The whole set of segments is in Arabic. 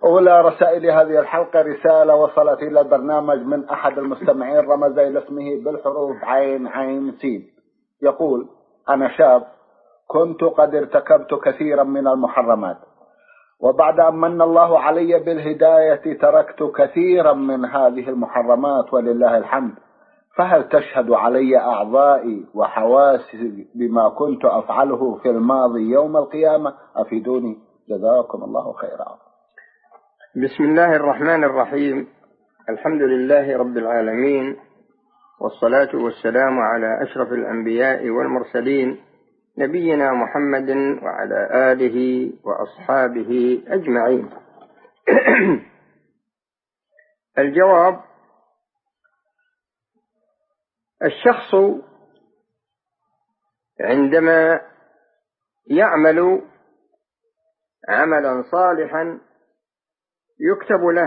أولى رسائل هذه الحلقة رسالة وصلت إلى البرنامج من أحد المستمعين رمز إلى اسمه بالحروف عين عين سين. يقول: أنا شاب كنت قد ارتكبت كثيرا من المحرمات، وبعد أن من الله علي بالهداية تركت كثيرا من هذه المحرمات ولله الحمد، فهل تشهد علي أعضائي وحواسي بما كنت أفعله في الماضي يوم القيامة؟ أفيدوني جزاكم الله خيرا. بسم الله الرحمن الرحيم. الحمد لله رب العالمين، والصلاة والسلام على أشرف الأنبياء والمرسلين نبينا محمد وعلى آله وأصحابه أجمعين. الجواب: الشخص عندما يعمل عملا صالحا يكتب له،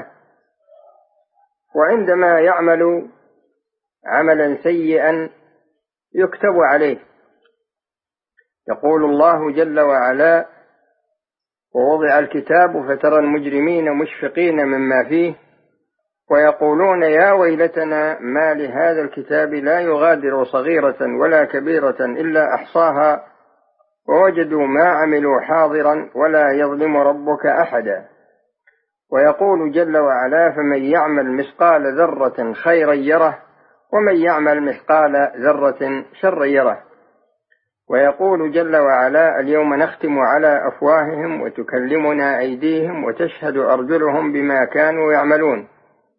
وعندما يعمل عملا سيئا يكتب عليه. يقول الله جل وعلا: ووضع الكتاب فترى المجرمين مشفقين مما فيه ويقولون يا ويلتنا ما لهذا الكتاب لا يغادر صغيرة ولا كبيرة إلا أحصاها ووجدوا ما عملوا حاضرا ولا يظلم ربك أحدا. ويقول جل وعلا: فمن يعمل مثقال ذرة خيرا يره ومن يعمل مثقال ذرة شرا يره. ويقول جل وعلا: اليوم نختم على أفواههم وتكلمنا أيديهم وتشهد أرجلهم بما كانوا يعملون.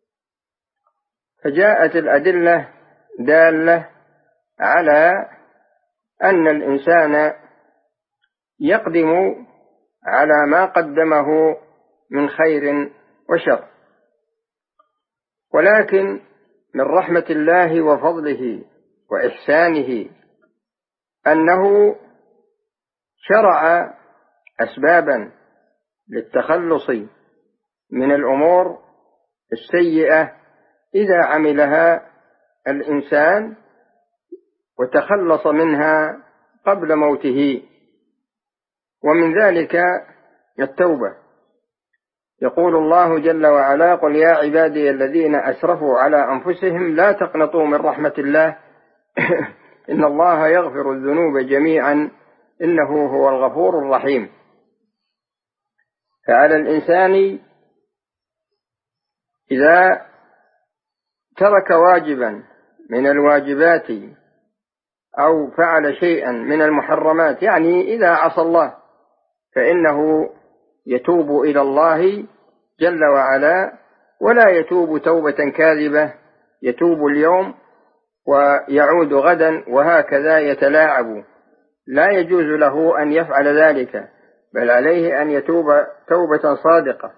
فجاءت الأدلة دالة على أن الإنسان يقدم على ما قدمه من خير وشر، ولكن من رحمة الله وفضله وإحسانه أنه شرع أسبابا للتخلص من الأمور السيئة إذا عملها الإنسان وتخلص منها قبل موته، ومن ذلك التوبة. يقول الله جل وعلا: قل يا عبادي الذين أسرفوا على أنفسهم لا تقنطوا من رحمة الله إن الله يغفر الذنوب جميعا إنه هو الغفور الرحيم. فعلى الإنسان إذا ترك واجبا من الواجبات أو فعل شيئا من المحرمات، يعني إذا عصى الله، فإنه يتوب إلى الله جل وعلا، ولا يتوب توبة كاذبة، يتوب اليوم ويعود غدا وهكذا يتلاعب. لا يجوز له أن يفعل ذلك، بل عليه أن يتوب توبة صادقة،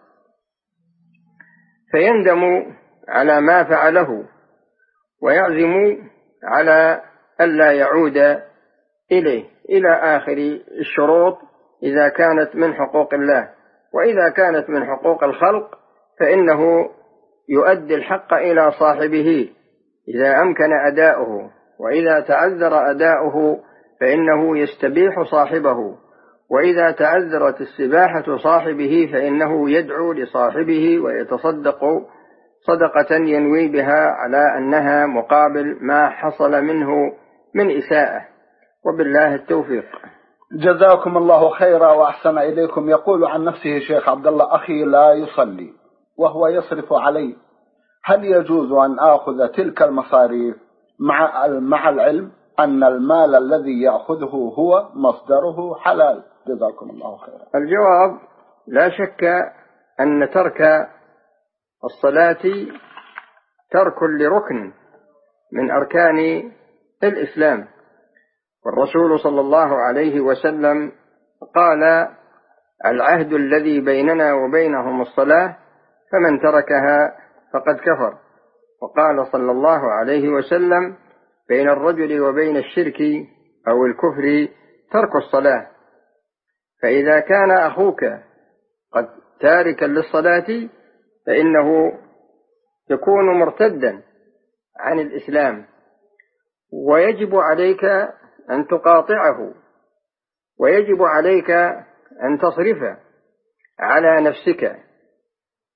فيندم على ما فعله ويعزم على ألا يعود إليه إلى آخر الشروط إذا كانت من حقوق الله. وإذا كانت من حقوق الخلق فإنه يؤدي الحق إلى صاحبه إذا أمكن أداؤه، وإذا تعذر أداؤه فإنه يستبيح صاحبه، وإذا تعذرت استباحة صاحبه فإنه يدعو لصاحبه ويتصدق صدقة ينوي بها على أنها مقابل ما حصل منه من إساءة. وبالله التوفيق. جزاكم الله خيرا وأحسن إليكم. يقول عن نفسه شيخ عبد الله: أخي لا يصلي وهو يصرف علي، هل يجوز أن آخذ تلك المصاريف مع العلم أن المال الذي يأخذه هو مصدره حلال؟ جزاكم الله خيرا. الجواب: لا شك أن ترك الصلاة ترك لركن من أركان الإسلام، والرسول صلى الله عليه وسلم قال: العهد الذي بيننا وبينهم الصلاة فمن تركها فقد كفر. وقال صلى الله عليه وسلم: بين الرجل وبين الشرك أو الكفر ترك الصلاة. فإذا كان أخوك قد تاركا للصلاة فإنه يكون مرتدا عن الإسلام، ويجب عليك أن تقاطعه، ويجب عليك أن تصرف على نفسك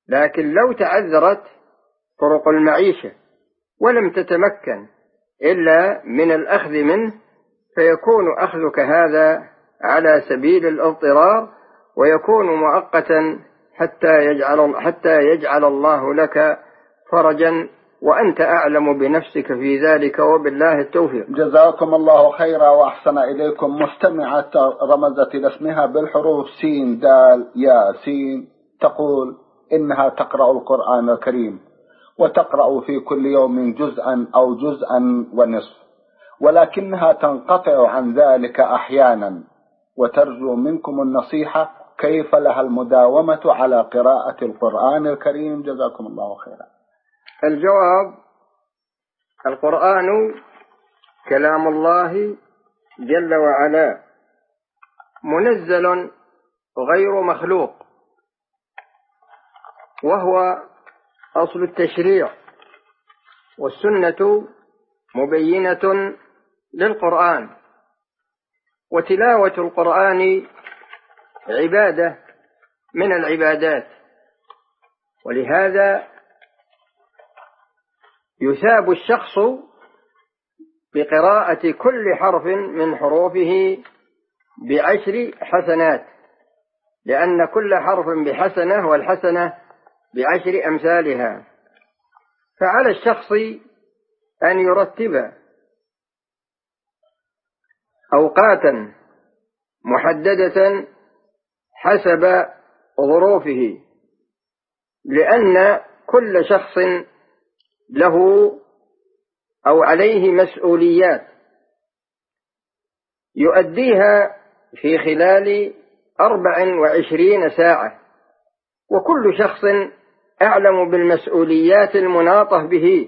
لكن لو تعذرت طرق المعيشة ولم تتمكن إلا من الأخذ منه، فيكون أخذك هذا على سبيل الاضطرار، ويكون مؤقتا حتى يجعل الله لك فرجا، وأنت أعلم بنفسك في ذلك، وبالله التوفيق. جزاكم الله خيرا وأحسن إليكم. مستمعة رمزت لاسمها بالحروف سين دال يا سين، تقول إنها تقرأ القرآن الكريم وتقرأ في كل يوم جزءا أو جزءا ونصف، ولكنها تنقطع عن ذلك أحيانا، وترجو منكم النصيحة كيف لها المداومة على قراءة القرآن الكريم. جزاكم الله خيرا. الجواب: القرآن كلام الله جل وعلا، منزل غير مخلوق، وهو أصل التشريع، والسنة مبينة للقرآن، وتلاوة القرآن عبادة من العبادات، ولهذا يثاب الشخص بقراءة كل حرف من حروفه ب10 حسنات، لأن كل حرف بحسنة، والحسنة ب10 أمثالها. فعلى الشخص أن يرتب أوقاتا محددة حسب ظروفه، لأن كل شخص له أو عليه مسؤوليات يؤديها في خلال 24 ساعة، وكل شخص أعلم بالمسؤوليات المناطة به،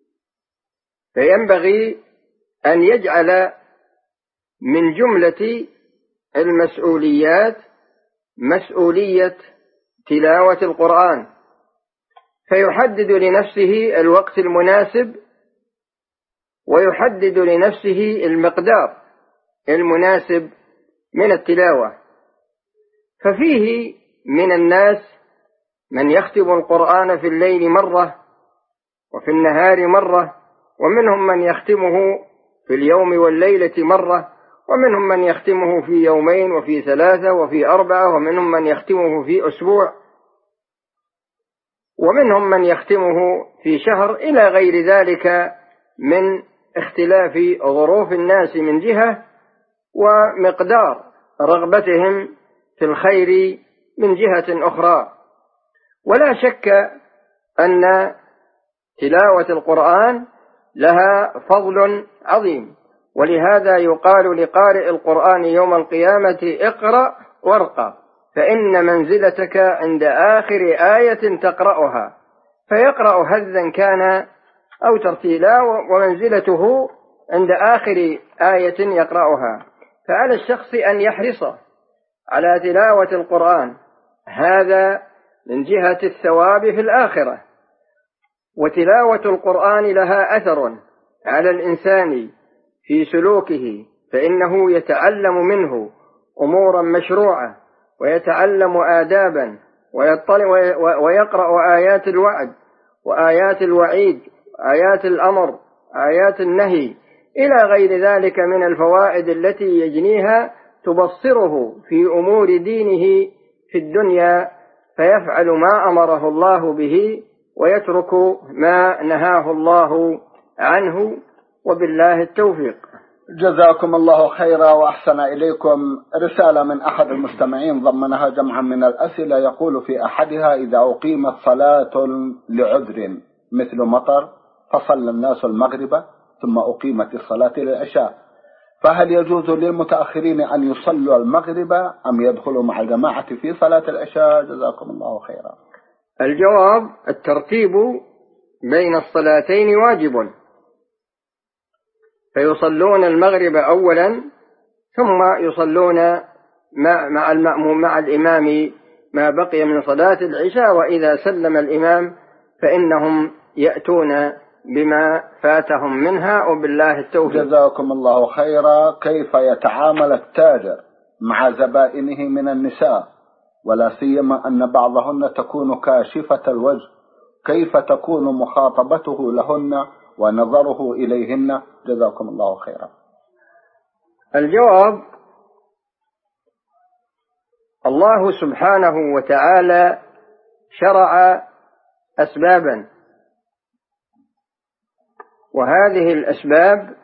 فينبغي أن يجعل من جملة المسؤوليات مسؤولية تلاوة القرآن، فيحدد لنفسه الوقت المناسب، ويحدد لنفسه المقدار المناسب من التلاوة. ففيه من الناس من يختم القرآن في الليل مرة وفي النهار مرة، ومنهم من يختمه في اليوم والليلة مرة، ومنهم من يختمه في يومين وفي 3 وفي 4، ومنهم من يختمه في أسبوع، ومنهم من يختمه في شهر، إلى غير ذلك من اختلاف ظروف الناس من جهة، ومقدار رغبتهم في الخير من جهة أخرى. ولا شك أن تلاوة القرآن لها فضل عظيم، ولهذا يقال لقارئ القرآن يوم القيامة: اقرأ وارقى، فإن منزلتك عند آخر آية تقرأها، فيقرأ هزا كان أو ترتيلا، ومنزلته عند آخر آية يقرأها. فعلى الشخص أن يحرص على تلاوة القرآن، هذا من جهة الثواب في الآخرة. وتلاوة القرآن لها أثر على الإنسان في سلوكه، فإنه يتعلم منه أمورا مشروعة، ويتعلم آدابا، ويقرأ آيات الوعد وآيات الوعيد، آيات الأمر، آيات النهي، إلى غير ذلك من الفوائد التي يجنيها تبصره في أمور دينه في الدنيا، فيفعل ما أمره الله به ويترك ما نهاه الله عنه، وبالله التوفيق. جزاكم الله خيرا وأحسن إليكم. رسالة من أحد المستمعين ضمنها جمعا من الأسئلة، يقول في أحدها: إذا أقيمت صلاة لعذر مثل مطر فصلى الناس المغرب ثم أقيمت الصلاة للعشاء، فهل يجوز للمتأخرين أن يصلوا المغرب أم يدخلوا مع الجماعة في صلاة العشاء؟ جزاكم الله خيرا. الجواب: الترتيب بين الصلاتين واجب، فيصلون المغرب أولا، ثم يصلون مع المأموم مع الإمام ما بقي من صلاة العشاء، وإذا سلم الإمام فإنهم يأتون بما فاتهم منها، وبالله التوفيق. جزاكم الله خيرا. كيف يتعامل التاجر مع زبائنه من النساء ولا سيما أن بعضهن تكون كاشفة الوجه، كيف تكون مخاطبته لهن ونظره إليهن؟ جزاكم الله خيرا. الجواب: الله سبحانه وتعالى شرع أسبابا، وهذه الأسباب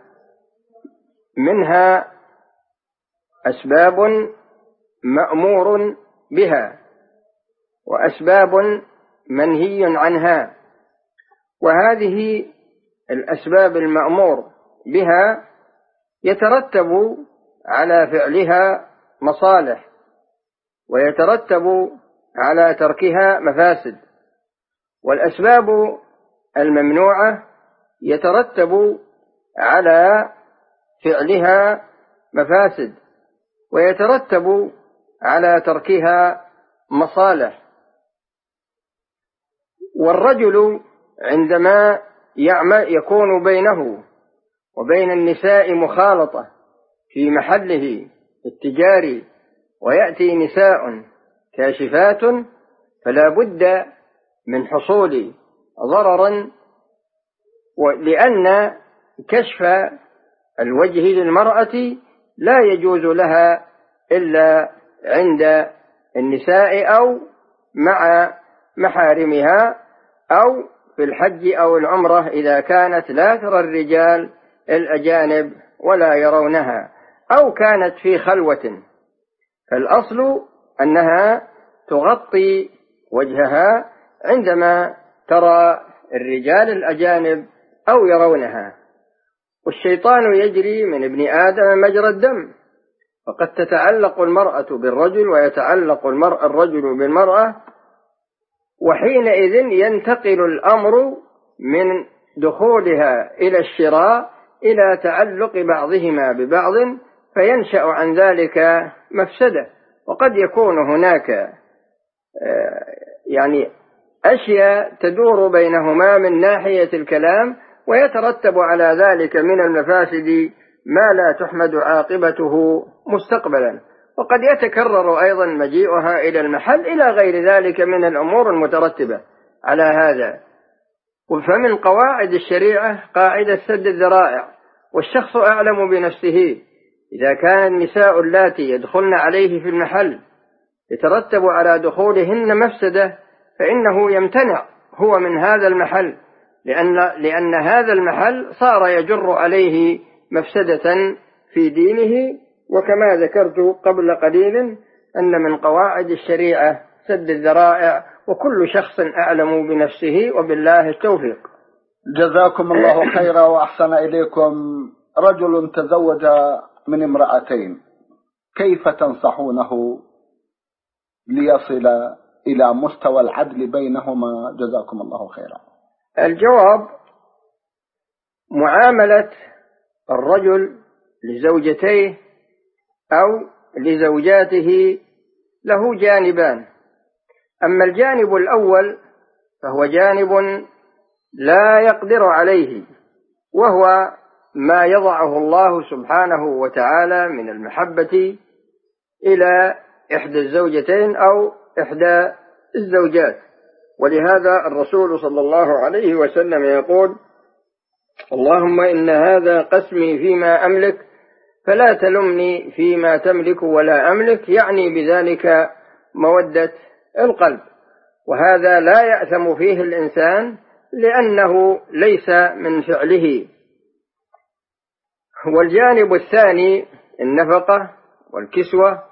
منها أسباب مأمور بها وأسباب منهي عنها، وهذه الأسباب المأمور بها يترتب على فعلها مصالح، ويترتب على تركها مفاسد، والأسباب الممنوعة يترتب على فعلها مفاسد، ويترتب على تركها مصالح. والرجل عندما يكون بينه وبين النساء مخالطة في محله التجاري، ويأتي نساء كاشفات، فلا بد من حصول ضرر، لأن كشف الوجه للمرأة لا يجوز لها إلا عند النساء أو مع محارمها، أو في الحج أو العمرة إذا كانت لا ترى الرجال الأجانب ولا يرونها، أو كانت في خلوة، فالأصل أنها تغطي وجهها عندما ترى الرجال الأجانب أو يرونها. والشيطان يجري من ابن آدم مجرى الدم، فقد تتعلق المرأة بالرجل ويتعلق الرجل بالمرأة، وحينئذ ينتقل الأمر من دخولها إلى الشراء إلى تعلق بعضهما ببعض، فينشأ عن ذلك مفسدة. وقد يكون هناك أشياء تدور بينهما من ناحية الكلام، ويترتب على ذلك من المفاسد ما لا تحمد عاقبته مستقبلا. وقد يتكرر أيضا مجيئها إلى المحل إلى غير ذلك من الأمور المترتبة على هذا. فمن قواعد الشريعة قاعدة سد الذرائع، والشخص أعلم بنفسه. إذا كان النساء اللاتي يدخلن عليه في المحل يترتب على دخولهن مفسدة، فإنه يمتنع هو من هذا المحل، لأن هذا المحل صار يجر عليه مفسدة في دينه. وكما ذكرت قبل قليل أن من قواعد الشريعة سد الذرائع، وكل شخص أعلم بنفسه، وبالله التوفيق. جزاكم الله خيرا وأحسن إليكم. رجل تزوج من امرأتين، كيف تنصحونه ليصل إلى مستوى العدل بينهما؟ جزاكم الله خيرا. الجواب: معاملة الرجل لزوجتيه أو لزوجاته له جانبان. أما الجانب الأول فهو جانب لا يقدر عليه، وهو ما يضعه الله سبحانه وتعالى من المحبة إلى إحدى الزوجتين أو إحدى الزوجات. ولهذا الرسول صلى الله عليه وسلم يقول: اللهم إن هذا قسمي فيما أملك فلا تلمني فيما تملك ولا أملك، يعني بذلك مودة القلب. وهذا لا يأثم فيه الإنسان لأنه ليس من فعله. والجانب الثاني النفقة والكسوة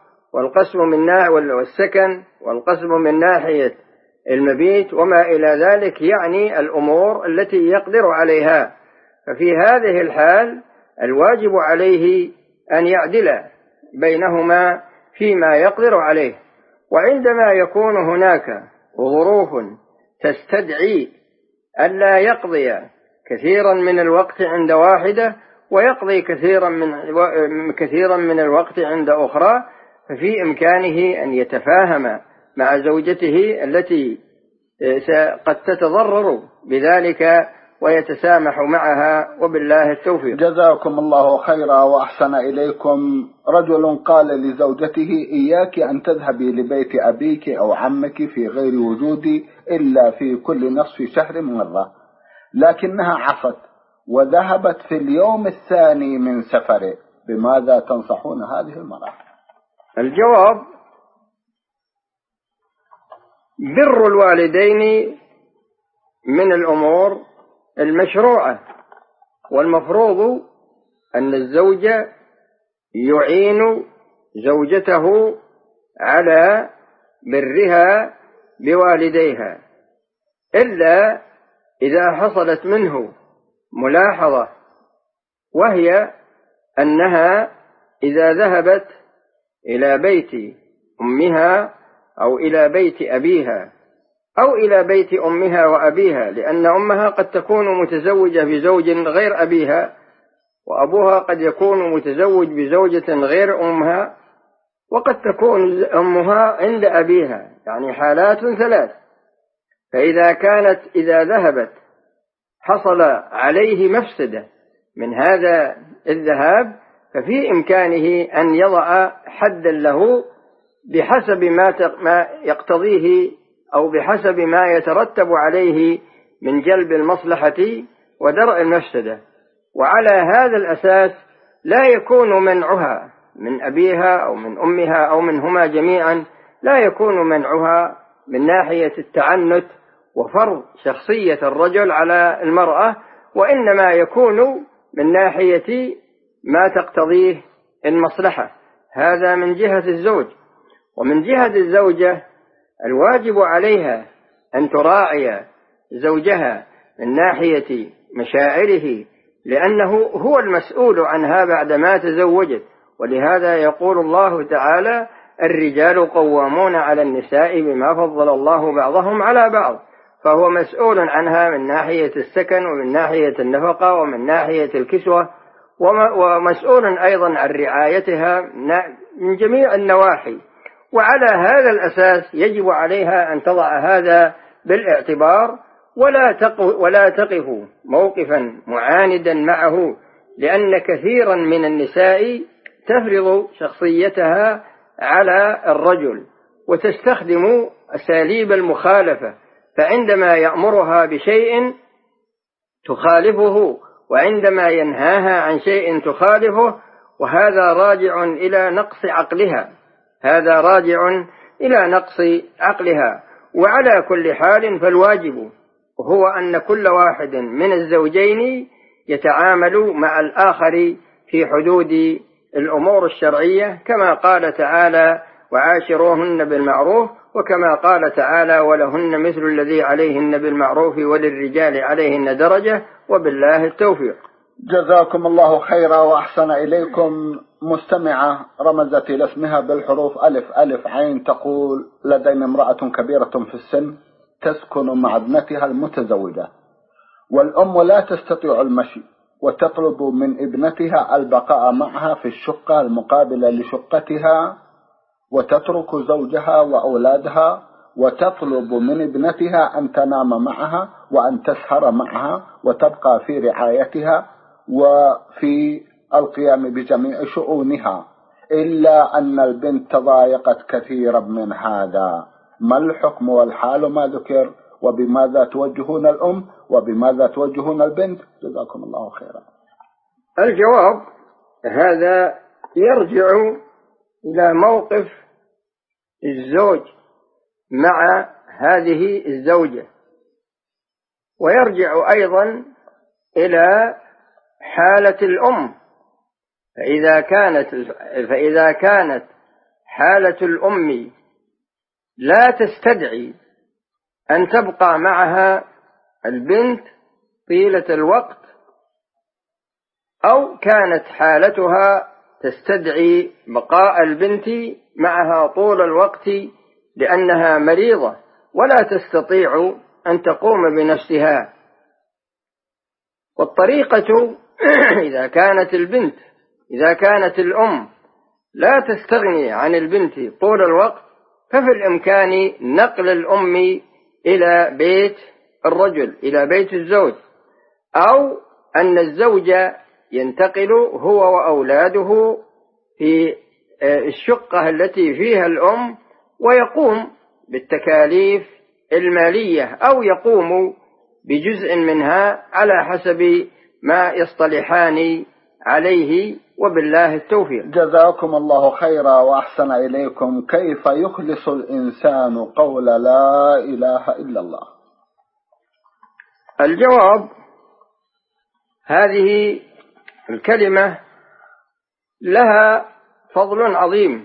والسكن والقسم من ناحية المبيت وما إلى ذلك، يعني الأمور التي يقدر عليها. ففي هذه الحال الواجب عليه أن يعدل بينهما فيما يقدر عليه. وعندما يكون هناك ظروف تستدعي ألا يقضي كثيرا من الوقت عند واحدة ويقضي كثيرا من الوقت عند أخرى، ففي إمكانه أن يتفاهم مع زوجته التي قد تتضرر بذلك ويتسامح معها، وبالله التوفيق. جزاكم الله خيرا وأحسن إليكم. رجل قال لزوجته: إياك أن تذهبي لبيت أبيك أو عمك في غير وجودي إلا في كل نصف شهر مرة، لكنها عصت وذهبت في اليوم الثاني من سفره، بماذا تنصحون هذه المرأة؟ الجواب: بر الوالدين من الأمور المشروعة، والمفروض أن الزوج يعين زوجته على برها بوالديها، إلا إذا حصلت منه ملاحظة، وهي أنها إذا ذهبت إلى بيت أمها أو إلى بيت أبيها أو إلى بيت أمها وأبيها، لأن أمها قد تكون متزوجة بزوج غير أبيها، وأبوها قد يكون متزوج بزوجة غير أمها، وقد تكون أمها عند أبيها، يعني حالات ثلاث. فإذا كانت إذا ذهبت حصل عليه مفسدة من هذا الذهاب، ففي إمكانه أن يضع حدا له بحسب ما يقتضيه أو بحسب ما يترتب عليه من جلب المصلحة ودرء المفسدة. وعلى هذا الأساس لا يكون منعها من أبيها أو من أمها أو منهما جميعا، لا يكون منعها من ناحية التعنت وفرض شخصية الرجل على المرأة، وإنما يكون من ناحية ما تقتضيه المصلحة. هذا من جهة الزوج. ومن جهة الزوجة الواجب عليها أن تراعي زوجها من ناحية مشاعره، لأنه هو المسؤول عنها بعدما تزوجت. ولهذا يقول الله تعالى: الرجال قوامون على النساء بما فضل الله بعضهم على بعض. فهو مسؤول عنها من ناحية السكن ومن ناحية النفقة ومن ناحية الكسوة، ومسؤول أيضا عن رعايتها من جميع النواحي. وعلى هذا الأساس يجب عليها أن تضع هذا بالاعتبار، ولا تقف موقفا معاندا معه، لأن كثيرا من النساء تفرض شخصيتها على الرجل وتستخدم أساليب المخالفة، فعندما يأمرها بشيء تخالفه، وعندما ينهاها عن شيء تخالفه، وهذا راجع إلى نقص عقلها، هذا راجع إلى نقص عقلها. وعلى كل حال فالواجب هو أن كل واحد من الزوجين يتعامل مع الآخر في حدود الأمور الشرعية، كما قال تعالى: وعاشروهن بالمعروف، وكما قال تعالى: ولهن مثل الذي عليهن بالمعروف وللرجال عليهن درجة، وبالله التوفيق. جزاكم الله خيرا وأحسن إليكم. مستمعة رمزت إلى اسمها بالحروف ألف ألف عين، تقول: لدينا امرأة كبيرة في السن تسكن مع ابنتها المتزوجة، والأم لا تستطيع المشي، وتطلب من ابنتها البقاء معها في الشقة المقابلة لشقتها، وتترك زوجها وأولادها، وتطلب من ابنتها أن تنام معها وأن تسهر معها وتبقى في رعايتها وفي القيام بجميع شؤونها، إلا أن البنت تضايقت كثيرا من هذا. ما الحكم والحال ما ذكر، وبماذا توجهون الأم وبماذا توجهون البنت؟ جزاكم الله خيرا. الجواب: هذا يرجع إلى موقف الزوج مع هذه الزوجة، ويرجع أيضا إلى حالة الأم. فإذا كانت حالة الأم لا تستدعي أن تبقى معها البنت طيلة الوقت، أو كانت حالتها تستدعي بقاء البنت معها طول الوقت لأنها مريضة ولا تستطيع أن تقوم بنفسها، والطريقة إذا كانت الأم لا تستغني عن البنت طول الوقت، ففي الإمكان نقل الأم إلى بيت الرجل، إلى بيت الزوج، أو أن الزوج ينتقل هو وأولاده في الشقة التي فيها الأم ويقوم بالتكاليف المالية أو يقوم بجزء منها على حسب ما يصطلحان عليه، وبالله التوفيق. جزاكم الله خيرا وأحسن إليكم. كيف يخلص الإنسان قول لا إله إلا الله؟ الجواب: هذه الكلمة لها فضل عظيم،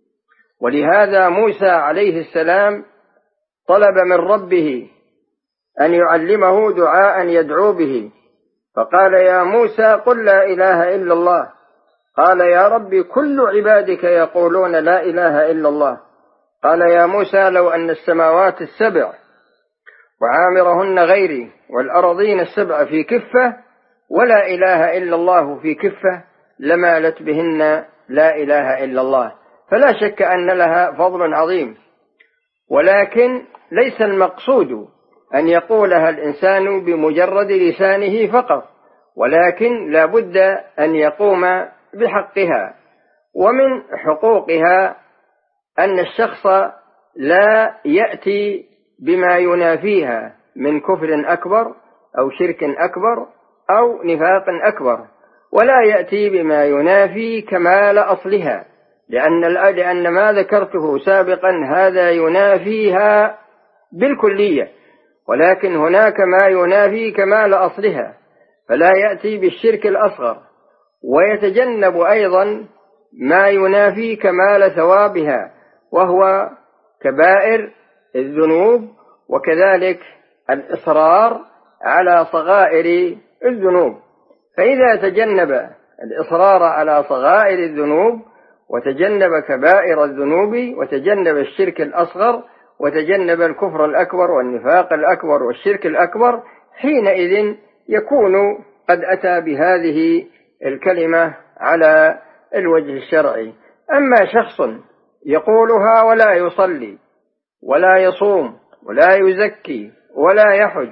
ولهذا موسى عليه السلام طلب من ربه أن يعلمه دعاء يدعو به، فقال: يا موسى قل لا إله إلا الله. قال: يا رب كل عبادك يقولون لا إله إلا الله. قال: يا موسى لو أن السماوات السبع وعامرهن غيري والأرضين السبع في كفة ولا إله إلا الله في كفة لمالت بهن لا إله إلا الله. فلا شك أن لها فضل عظيم، ولكن ليس المقصود أن يقولها الإنسان بمجرد لسانه فقط، ولكن لا بد أن يقوم بحقها. ومن حقوقها أن الشخص لا يأتي بما ينافيها من كفر أكبر أو شرك أكبر أو نفاق أكبر، ولا يأتي بما ينافي كمال أصلها، لأن ما ذكرته سابقا هذا ينافيها بالكلية، ولكن هناك ما ينافي كمال أصلها، فلا يأتي بالشرك الأصغر، ويتجنب أيضا ما ينافي كمال ثوابها وهو كبائر الذنوب، وكذلك الإصرار على صغائر الذنوب. فإذا تجنب الإصرار على صغائر الذنوب وتجنب كبائر الذنوب وتجنب الشرك الأصغر وتجنب الكفر الأكبر والنفاق الأكبر والشرك الأكبر، حينئذ يكون قد أتى بهذه الكلمة على الوجه الشرعي. أما شخص يقولها ولا يصلي ولا يصوم ولا يزكي ولا يحج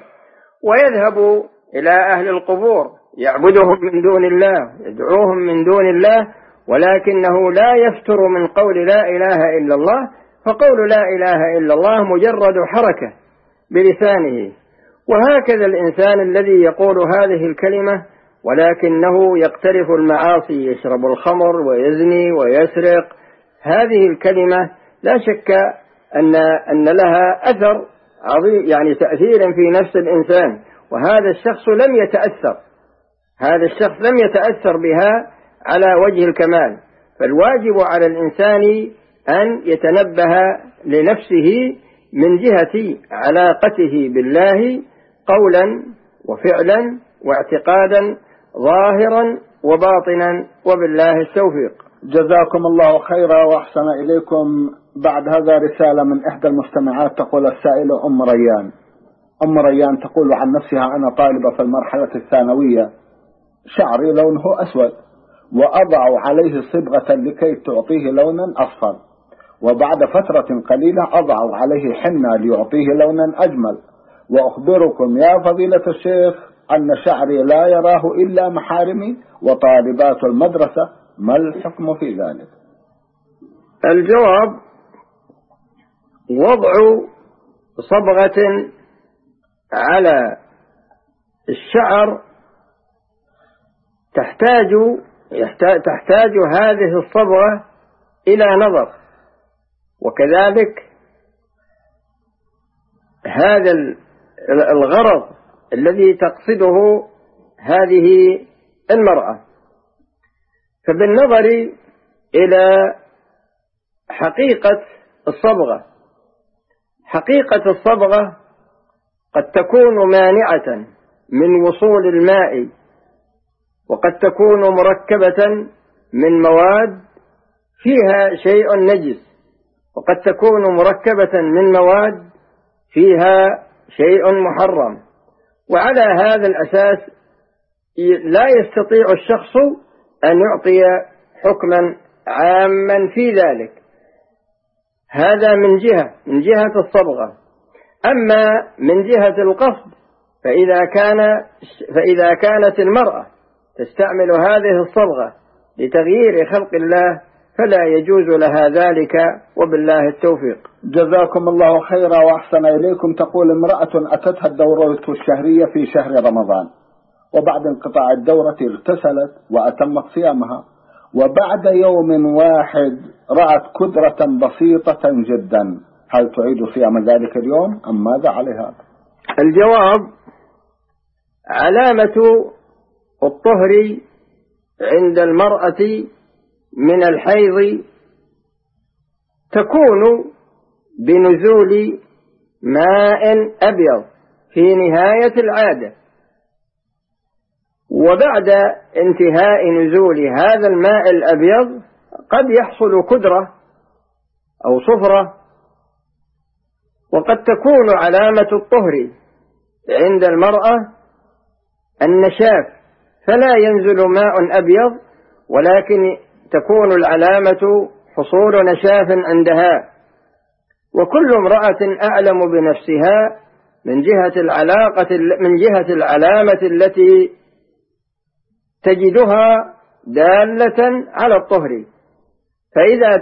ويذهب إلى أهل القبور يعبدهم من دون الله يدعوهم من دون الله، ولكنه لا يفتر من قول لا إله إلا الله، فقول لا إله إلا الله مجرد حركة بلسانه. وهكذا الإنسان الذي يقول هذه الكلمة ولكنه يقترف المعاصي، يشرب الخمر ويزني ويسرق، هذه الكلمة لا شك أن لها أثر عظيم، يعني تأثير في نفس الإنسان، وهذا الشخص لم يتأثر بها على وجه الكمال. فالواجب على الإنسان أن يتنبه لنفسه من جهة علاقته بالله قولا وفعلا واعتقادا ظاهرا وباطنا، وبالله التوفيق. جزاكم الله خيرا وأحسن إليكم. بعد هذا رسالة من إحدى المستمعات، تقول السائلة أم ريان تقول عن نفسها: أنا طالبة في المرحلة الثانوية، شعري لونه أسود وأضع عليه صبغة لكي تعطيه لونا أصفر، وبعد فترة قليلة أضع عليه حنة ليعطيه لونا أجمل، وأخبركم يا فضيلة الشيخ أن شعري لا يراه إلا محارمي وطالبات المدرسة، ما الحكم في ذلك؟ الجواب: وضع صبغة على الشعر تحتاج هذه الصبغة إلى نظر، وكذلك هذا الغرض الذي تقصده هذه المرأة. فبالنظر إلى حقيقة الصبغة قد تكون مانعة من وصول الماء، وقد تكون مركبة من مواد فيها شيء نجس، وقد تكون مركبة من مواد فيها شيء محرم. وعلى هذا الأساس لا يستطيع الشخص أن يعطي حكما عاما في ذلك. هذا من جهة الصبغة. أما من جهة القصد فإذا كانت المرأة تستعمل هذه الصبغة لتغيير خلق الله فلا يجوز لها ذلك، وبالله التوفيق. جزاكم الله خيرا وأحسن إليكم. تقول امرأة أتتها الدورة الشهرية في شهر رمضان، وبعد انقطاع الدورة اغتسلت وأتمت صيامها، وبعد يوم واحد رأت كدرة بسيطة جدا، هل تعيد صيام ذلك اليوم أم ماذا عليها؟ الجواب: علامة الطهر عند المرأة من الحيض تكون بنزول ماء أبيض في نهاية العادة، وبعد انتهاء نزول هذا الماء الأبيض قد يحصل كدرة أو صفرة، وقد تكون علامة الطهر عند المرأة النشاف، فلا ينزل ماء أبيض، ولكن تكون العلامة حصول نشاف عندها. وكل امرأة أعلم بنفسها من جهة العلامة التي تجدها دالة على الطهر. فإذا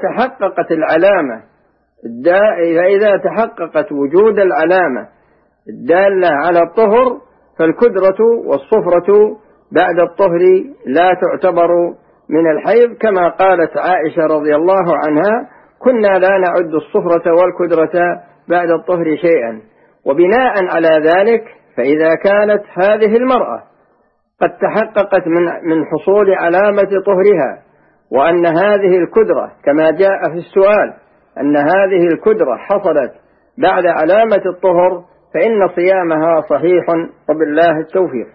تحققت وجود العلامة الدالة على الطهر فالكدرة والصفرة بعد الطهر لا تعتبر من الحيض، كما قالت عائشة رضي الله عنها: كنا لا نعد الصفرة والكدرة بعد الطهر شيئا. وبناء على ذلك فإذا كانت هذه المرأة قد تحققت من حصول علامة طهرها، وأن هذه الكدرة كما جاء في السؤال أن هذه الكدرة حصلت بعد علامة الطهر، فإن صيامها صحيح، وبالله التوفيق.